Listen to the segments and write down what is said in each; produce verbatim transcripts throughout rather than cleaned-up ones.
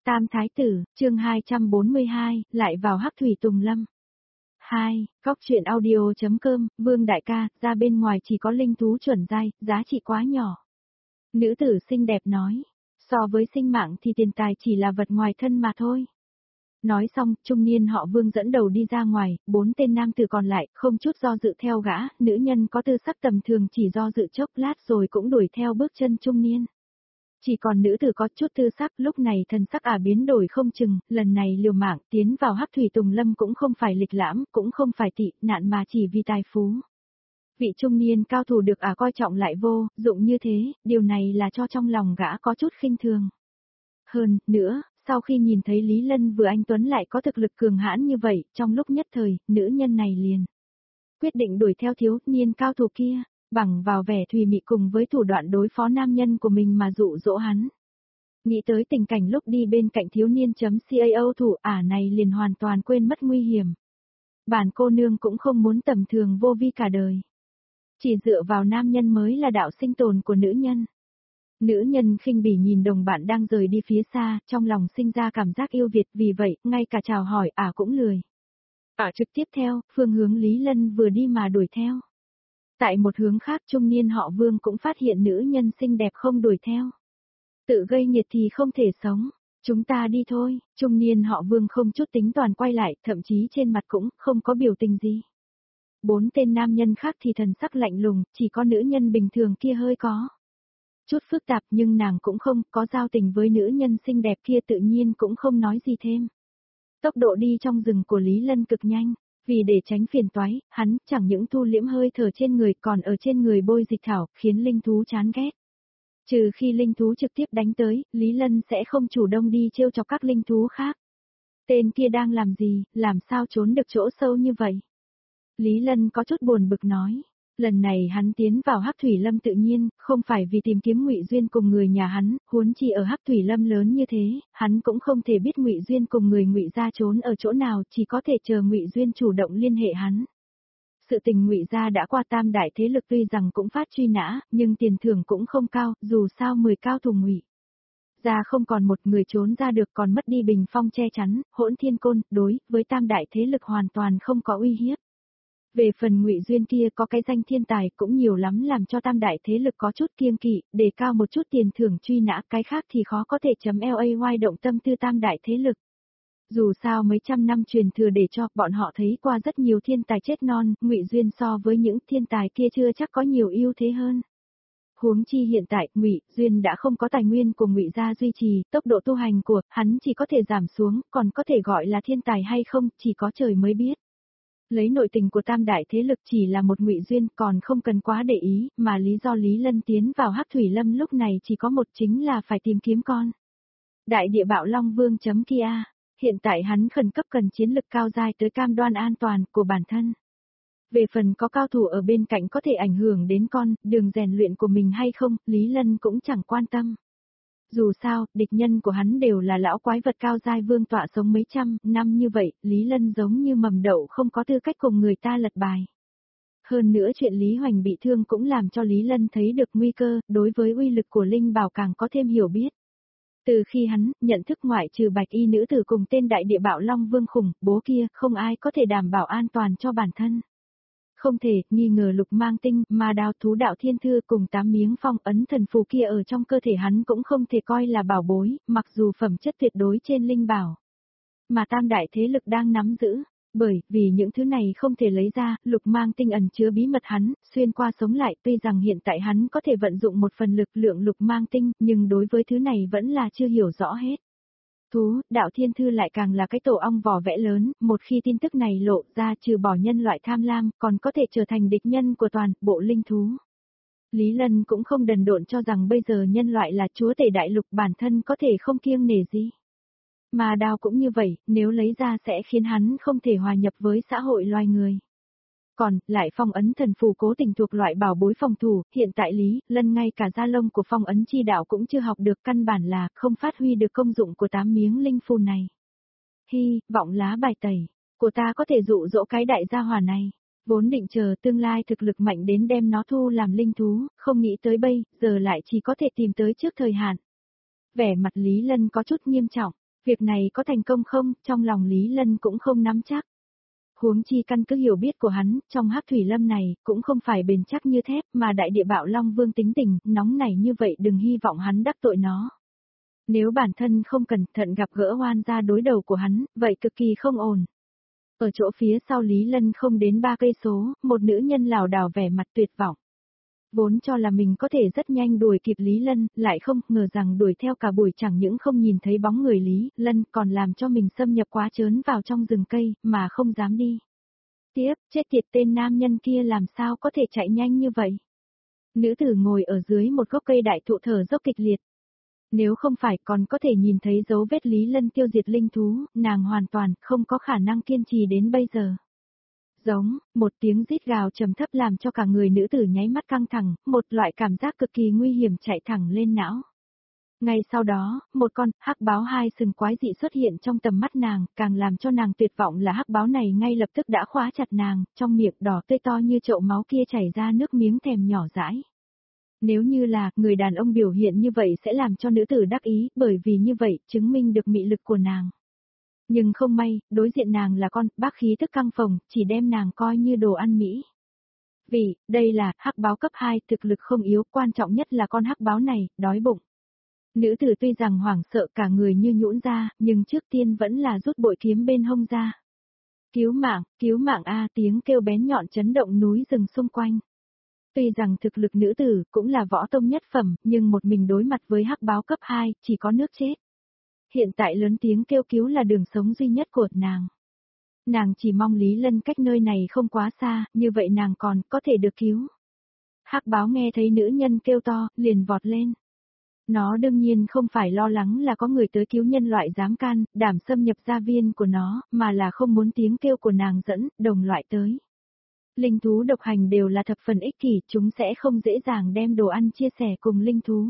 Tam Thái Tử, chương hai trăm bốn mươi hai, lại vào Hắc Thủy Tùng Lâm. hai. Góc truyện audio.com, Vương đại ca, ra bên ngoài chỉ có linh thú chuẩn giai, giá trị quá nhỏ. Nữ tử xinh đẹp nói, so với sinh mạng thì tiền tài chỉ là vật ngoài thân mà thôi. Nói xong, trung niên họ Vương dẫn đầu đi ra ngoài, bốn tên nam tử còn lại, không chút do dự theo gã, nữ nhân có tư sắc tầm thường chỉ do dự chốc lát rồi cũng đuổi theo bước chân trung niên. Chỉ còn nữ tử có chút tư sắc, lúc này thần sắc ả biến đổi không chừng, lần này liều mạng tiến vào Hắc Thủy Tùng Lâm cũng không phải lịch lãm, cũng không phải tị nạn mà chỉ vì tài phú. Vị trung niên cao thủ được ả coi trọng lại vô dụng như thế, điều này là cho trong lòng gã có chút khinh thường. Hơn nữa, sau khi nhìn thấy Lý Lân vừa anh Tuấn lại có thực lực cường hãn như vậy, trong lúc nhất thời, nữ nhân này liền quyết định đuổi theo thiếu niên cao thủ kia, bằng vào vẻ thùy mị cùng với thủ đoạn đối phó nam nhân của mình mà dụ dỗ hắn. Nghĩ tới tình cảnh lúc đi bên cạnh thiếu niên.cao thủ ả này liền hoàn toàn quên mất nguy hiểm. Bản cô nương cũng không muốn tầm thường vô vi cả đời. Chỉ dựa vào nam nhân mới là đạo sinh tồn của nữ nhân. Nữ nhân khinh bỉ nhìn đồng bạn đang rời đi phía xa, trong lòng sinh ra cảm giác yêu Việt, vì vậy, ngay cả chào hỏi ả cũng lười. Ả trực tiếp theo, phương hướng Lý Lân vừa đi mà đuổi theo. Tại một hướng khác trung niên họ Vương cũng phát hiện nữ nhân xinh đẹp không đuổi theo. Tự gây nhiệt thì không thể sống, chúng ta đi thôi, trung niên họ Vương không chút tính toàn quay lại, thậm chí trên mặt cũng không có biểu tình gì. Bốn tên nam nhân khác thì thần sắc lạnh lùng, chỉ có nữ nhân bình thường kia hơi có chút phức tạp, nhưng nàng cũng không có giao tình với nữ nhân xinh đẹp kia, tự nhiên cũng không nói gì thêm. Tốc độ đi trong rừng của Lý Lân cực nhanh. Vì để tránh phiền toái, hắn chẳng những thu liễm hơi thở trên người còn ở trên người bôi dịch thảo, khiến linh thú chán ghét. Trừ khi linh thú trực tiếp đánh tới, Lý Lân sẽ không chủ động đi trêu chọc các linh thú khác. Tên kia đang làm gì, làm sao trốn được chỗ sâu như vậy? Lý Lân có chút buồn bực nói. Lần này hắn tiến vào Hắc Thủy Lâm tự nhiên, không phải vì tìm kiếm Ngụy Duyên cùng người nhà hắn, huống chi ở Hắc Thủy Lâm lớn như thế, hắn cũng không thể biết Ngụy Duyên cùng người Ngụy gia trốn ở chỗ nào, chỉ có thể chờ Ngụy Duyên chủ động liên hệ hắn. Sự tình Ngụy gia đã qua tam đại thế lực, tuy rằng cũng phát truy nã, nhưng tiền thưởng cũng không cao, dù sao mười cao thủ Ngụy gia không còn một người trốn ra được, còn mất đi bình phong che chắn, Hỗn Thiên Côn, đối với tam đại thế lực hoàn toàn không có uy hiếp. Về phần Ngụy Duyên kia có cái danh thiên tài cũng nhiều lắm làm cho tam đại thế lực có chút kiêng kỵ, đề cao một chút tiền thưởng truy nã, cái khác thì khó có thể chấm lay động tâm tư tam đại thế lực. Dù sao mấy trăm năm truyền thừa để cho bọn họ thấy qua rất nhiều thiên tài chết non, Ngụy Duyên so với những thiên tài kia chưa chắc có nhiều ưu thế hơn. Huống chi hiện tại, Ngụy Duyên đã không có tài nguyên của Ngụy gia duy trì, tốc độ tu hành của hắn chỉ có thể giảm xuống, còn có thể gọi là thiên tài hay không, chỉ có trời mới biết. Lấy nội tình của tam đại thế lực chỉ là một Ngụy Duyên còn không cần quá để ý, mà lý do Lý Lân tiến vào Hắc Thủy Lâm lúc này chỉ có một, chính là phải tìm kiếm con Đại Địa Bạo Long Vương.kia. Hiện tại hắn khẩn cấp cần chiến lực cao giai tới cam đoan an toàn của bản thân. Về phần có cao thủ ở bên cạnh có thể ảnh hưởng đến con đường rèn luyện của mình hay không, Lý Lân cũng chẳng quan tâm. Dù sao, địch nhân của hắn đều là lão quái vật cao giai vương tọa sống mấy trăm năm như vậy, Lý Lân giống như mầm đậu không có tư cách cùng người ta lật bài. Hơn nữa chuyện Lý Hoành bị thương cũng làm cho Lý Lân thấy được nguy cơ, đối với uy lực của Linh Bảo càng có thêm hiểu biết. Từ khi hắn nhận thức ngoại trừ bạch y nữ tử cùng tên Đại Địa Bạo Long Vương khủng bố kia, không ai có thể đảm bảo an toàn cho bản thân. Không thể, nghi ngờ lục mang tinh, ma đao thú đạo thiên thư cùng tám miếng phong ấn thần phù kia ở trong cơ thể hắn cũng không thể coi là bảo bối, mặc dù phẩm chất tuyệt đối trên linh bảo. Mà tam đại thế lực đang nắm giữ, bởi vì những thứ này không thể lấy ra, lục mang tinh ẩn chứa bí mật hắn, xuyên qua sống lại, tuy rằng hiện tại hắn có thể vận dụng một phần lực lượng lục mang tinh, nhưng đối với thứ này vẫn là chưa hiểu rõ hết. Thú, đạo thiên thư lại càng là cái tổ ong vỏ vẽ lớn, một khi tin tức này lộ ra trừ bỏ nhân loại tham lam, còn có thể trở thành địch nhân của toàn bộ linh thú. Lý Lân cũng không đần độn cho rằng bây giờ nhân loại là chúa tể đại lục, bản thân có thể không kiêng nể gì. Mà đao cũng như vậy, nếu lấy ra sẽ khiến hắn không thể hòa nhập với xã hội loài người. Còn, lại phong ấn thần phù cố tình thuộc loại bảo bối phòng thủ, hiện tại Lý Lân ngay cả gia lông của phong ấn chi đạo cũng chưa học được, căn bản là không phát huy được công dụng của tám miếng linh phù này. Hi, vọng lá bài tẩy, của ta có thể dụ dỗ cái đại gia hỏa này. Vốn định chờ tương lai thực lực mạnh đến đem nó thu làm linh thú, không nghĩ tới bây giờ lại chỉ có thể tìm tới trước thời hạn. Vẻ mặt Lý Lân có chút nghiêm trọng, Việc này có thành công không, trong lòng Lý Lân cũng không nắm chắc. Huống chi căn cứ hiểu biết của hắn, trong Hắc Thủy Lâm này, cũng không phải bền chắc như thép, mà đại địa bạo Long Vương tính tình, nóng nảy như vậy đừng hy vọng hắn đắc tội nó. Nếu bản thân không cẩn thận gặp gỡ oan gia đối đầu của hắn, vậy cực kỳ không ổn. Ở chỗ phía sau Lý Lân không đến ba cây số, một nữ nhân lảo đảo vẻ mặt tuyệt vọng. Vốn cho là mình có thể rất nhanh đuổi kịp Lý Lân, lại không ngờ rằng đuổi theo cả buổi chẳng những không nhìn thấy bóng người Lý Lân còn làm cho mình xâm nhập quá trớn vào trong rừng cây, mà không dám đi. Tiếp, chết tiệt tên nam nhân kia làm sao có thể chạy nhanh như vậy. Nữ tử ngồi ở dưới một gốc cây đại thụ thở dốc kịch liệt. Nếu không phải còn có thể nhìn thấy dấu vết Lý Lân tiêu diệt linh thú, nàng hoàn toàn không có khả năng kiên trì đến bây giờ. Giống, một tiếng rít gào trầm thấp làm cho cả người nữ tử nháy mắt căng thẳng, một loại cảm giác cực kỳ nguy hiểm chạy thẳng lên não. Ngay sau đó, một con hắc báo hai sừng quái dị xuất hiện trong tầm mắt nàng, càng làm cho nàng tuyệt vọng là hắc báo này ngay lập tức đã khóa chặt nàng, trong miệng đỏ tươi to như chậu máu kia chảy ra nước miếng thèm nhỏ dãi. Nếu như là, người đàn ông biểu hiện như vậy sẽ làm cho nữ tử đắc ý, bởi vì như vậy, chứng minh được mị lực của nàng. Nhưng không may, đối diện nàng là con, bác khí thức căng phồng, chỉ đem nàng coi như đồ ăn mỹ. Vì, đây là, hắc báo cấp hai, thực lực không yếu, quan trọng nhất là con hắc báo này, đói bụng. Nữ tử tuy rằng hoảng sợ cả người như nhũn ra, nhưng trước tiên vẫn là rút bội kiếm bên hông ra. Cứu mạng, cứu mạng a, tiếng kêu bén nhọn chấn động núi rừng xung quanh. Tuy rằng thực lực nữ tử cũng là võ tông nhất phẩm, nhưng một mình đối mặt với hắc báo cấp hai, chỉ có nước chết. Hiện tại lớn tiếng kêu cứu là đường sống duy nhất của nàng. Nàng chỉ mong Lý Lân cách nơi này không quá xa, như vậy nàng còn có thể được cứu. Hắc báo nghe thấy nữ nhân kêu to, liền vọt lên. Nó đương nhiên không phải lo lắng là có người tới cứu nhân loại dám can, đảm xâm nhập gia viên của nó, mà là không muốn tiếng kêu của nàng dẫn, đồng loại tới. Linh thú độc hành đều là thập phần ích kỷ, chúng sẽ không dễ dàng đem đồ ăn chia sẻ cùng linh thú.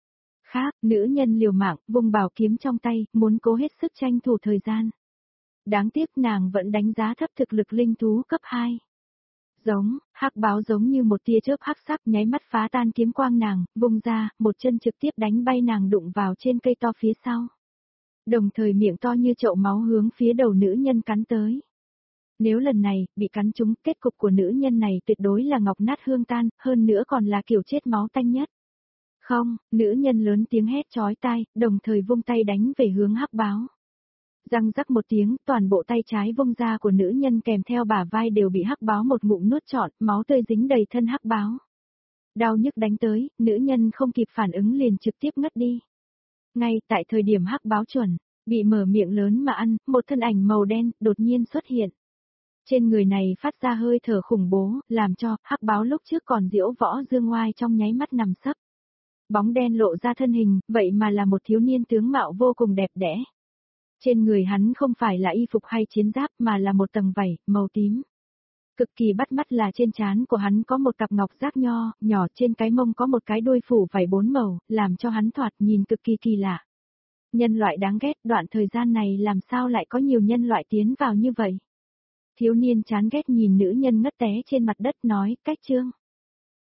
Khác, nữ nhân liều mạng, vùng bảo kiếm trong tay, muốn cố hết sức tranh thủ thời gian. Đáng tiếc nàng vẫn đánh giá thấp thực lực linh thú cấp hai. Giống, hắc báo giống như một tia chớp hắc sắc nháy mắt phá tan kiếm quang nàng, vùng ra, một chân trực tiếp đánh bay nàng đụng vào trên cây to phía sau. Đồng thời miệng to như chậu máu hướng phía đầu nữ nhân cắn tới. Nếu lần này, bị cắn trúng, kết cục của nữ nhân này tuyệt đối là ngọc nát hương tan, hơn nữa còn là kiểu chết máu tanh nhất. Không, nữ nhân lớn tiếng hét chói tai, đồng thời vung tay đánh về hướng hắc báo. Răng rắc một tiếng, toàn bộ tay trái vung ra của nữ nhân kèm theo bả vai đều bị hắc báo một ngụm nuốt trọn, máu tươi dính đầy thân hắc báo. Đau nhức đánh tới, nữ nhân không kịp phản ứng liền trực tiếp ngất đi. Ngay tại thời điểm hắc báo chuẩn, bị mở miệng lớn mà ăn, một thân ảnh màu đen đột nhiên xuất hiện. Trên người này phát ra hơi thở khủng bố, làm cho hắc báo lúc trước còn diễu võ dương ngoai trong nháy mắt nằm sấp. Bóng đen lộ ra thân hình, vậy mà là một thiếu niên tướng mạo vô cùng đẹp đẽ. Trên người hắn không phải là y phục hay chiến giáp mà là một tầng vảy, màu tím. Cực kỳ bắt mắt là trên trán của hắn có một cặp ngọc giác nho, nhỏ trên cái mông có một cái đuôi phủ vảy bốn màu, làm cho hắn thoạt nhìn cực kỳ kỳ lạ. Nhân loại đáng ghét, đoạn thời gian này làm sao lại có nhiều nhân loại tiến vào như vậy? Thiếu niên chán ghét nhìn nữ nhân ngất té trên mặt đất nói, cách chương.